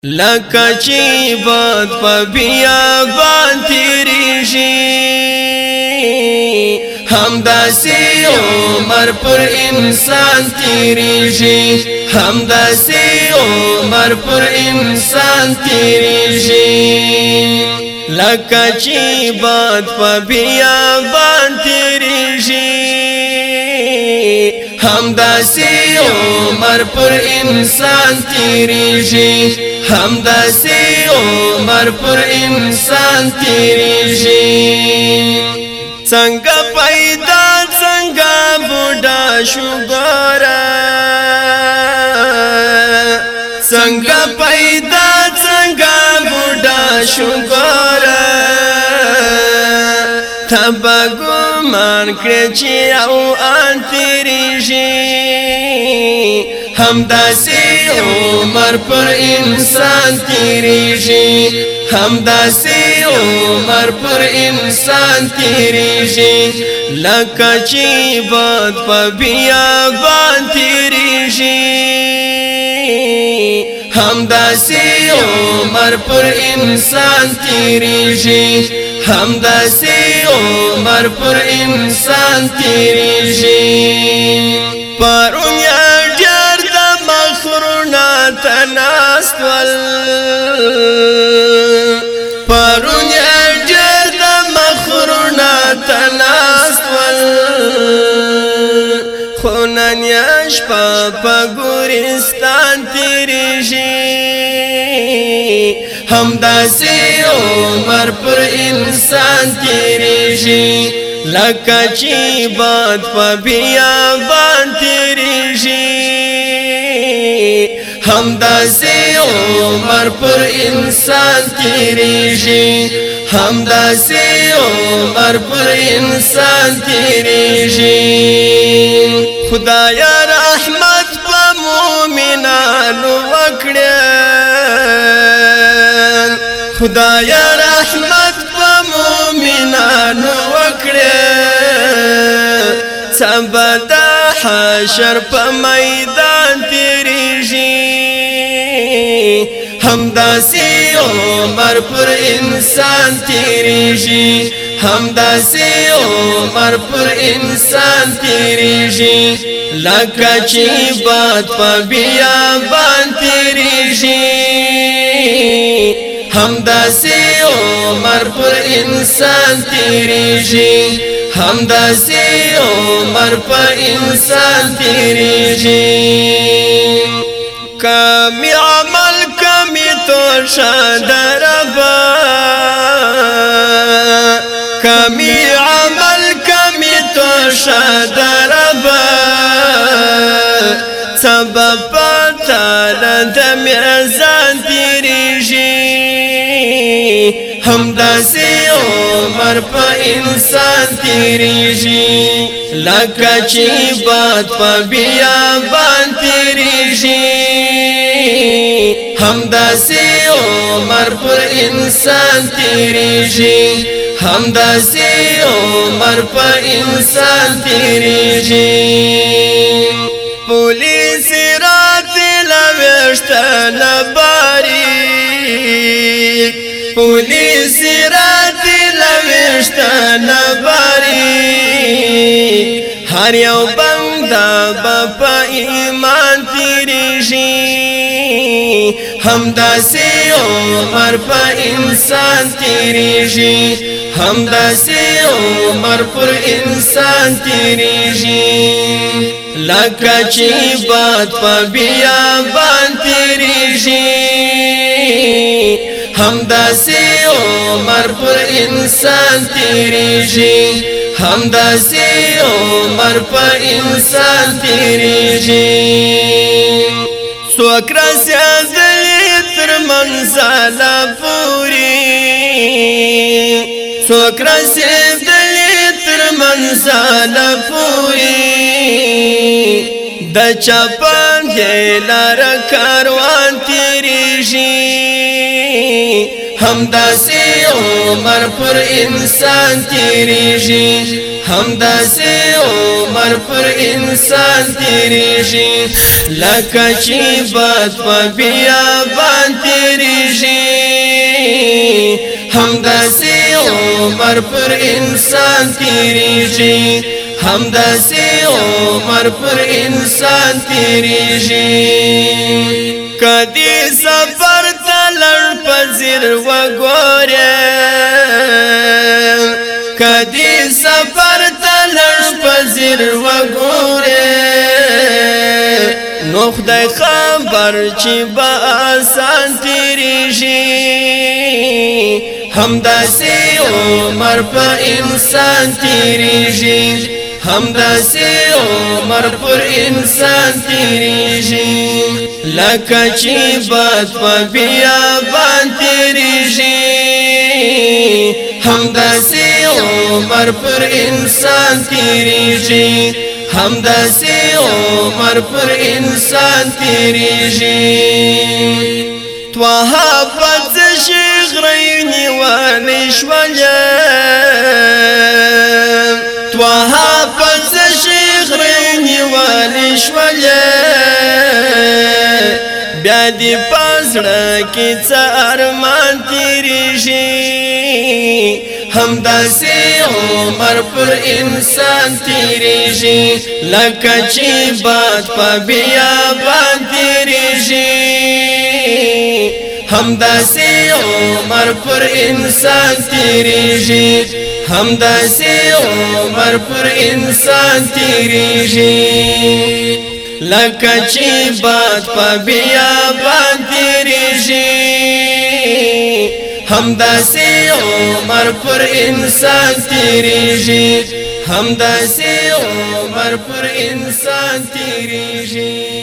لکه چې باد په بیابان تیریږي همداسې عمر پر انسان تیریږي همداسې عمر پر انسان تیریږي لکه چې باد په بیابان تیریږي همداسې عمر پر انسان تیریږي همداسې عمر پر انسان تیریږي څنګه پیدا څنګه بوډا شو ګوره څنګه پیدا څنګه بوډا شو ګوره تبا ګمان کړې چې او ان تیریږي همداسې عمر پر انسان تیریږي همداسې عمر پر انسان تیریږي لکه چې باد په بیابان تیریږي همداسې عمر پر انسان تیریږي همداسې عمر پر انسان تیریږي پرون یا ډېر د مخرونه تناستول پرون یا ډېر د مخرونه تناستول خو نن یا شپه په ګورستان تیریږي همداسې عمر پر انسان تیریږي لکه چې باد په بیابان تیریږي همداسې عمر پر انسان تیریږي همداسې عمر پر انسان تیریږي خدایا رحمت په مومنانو وکړه خدایا رحمت په مومنانو وکړه سبا د حشر په میدان تیریږي همداسې عمر پر انسان تیریږي همداسې عمر پر انسان تیریږي لکه چې باد په بیابان تیریږي همداسې عمر پر انسان تیریږي همداسې عمر پر انسان تیریږي کمی عمل کمی توشا دربا کمی عمل کمی توشا دربا سبب پتالا د میزان تیریږي همداسې عمر په انسان تیریږي لکه چې باد په بیابان تیریږي همداسې عمر پر انسان تیریږي همداسې عمر پر انسان تیریږي پولیس رات لوشته لباری پولیس رات لوشته لباری هر یو بنده په ایمان تیریږي همداسې عمر په انسان تیریږي همداسې عمر پر انسان تیریږي لکه چې باد په بیابان تیریږي همداسې عمر پر انسان تیریږي همداسې عمر پر انسان تیریږي څوک رسېدلي تر منزله پورې څوک رسېدلي تر منزله پورې د چا باندې لاره کاروان تیریږي همداسې عمر پر انسان تیریږي همداسې عمر پر انسان تیریږي لکه چې باد په بیابان تیریږي همداسې عمر پر انسان تیریږي همداسې عمر پر انسان تیریږي کدی سفر ته لړ پذیر وګوره کدی سفر ته لړ پذیر وګوره نو خدای خبر چې با آسان تیریږي همداسې عمر په انسان تیریږي همداسې عمر پر انسان تیریږي لکه چې باد په بیابان تیریږي همداسې عمر پر انسان تیریږي همداسې عمر پر انسان تیریږي توها پس شغرینی والی شوله توها پس شغرینی والی شوله بیا دی پاسړه کې څه ارمان تیریږي همداسې عمر پر انسان تیریږي لکه چې باد په بیابان تیریږي همداسې عمر پر انسان تیریږي همداسې عمر پر انسان تیریږي لکه چې باد په بیابان تیریږي همداسې عمر پر انسان تیریږي همداسې عمر پر انسان تیریږي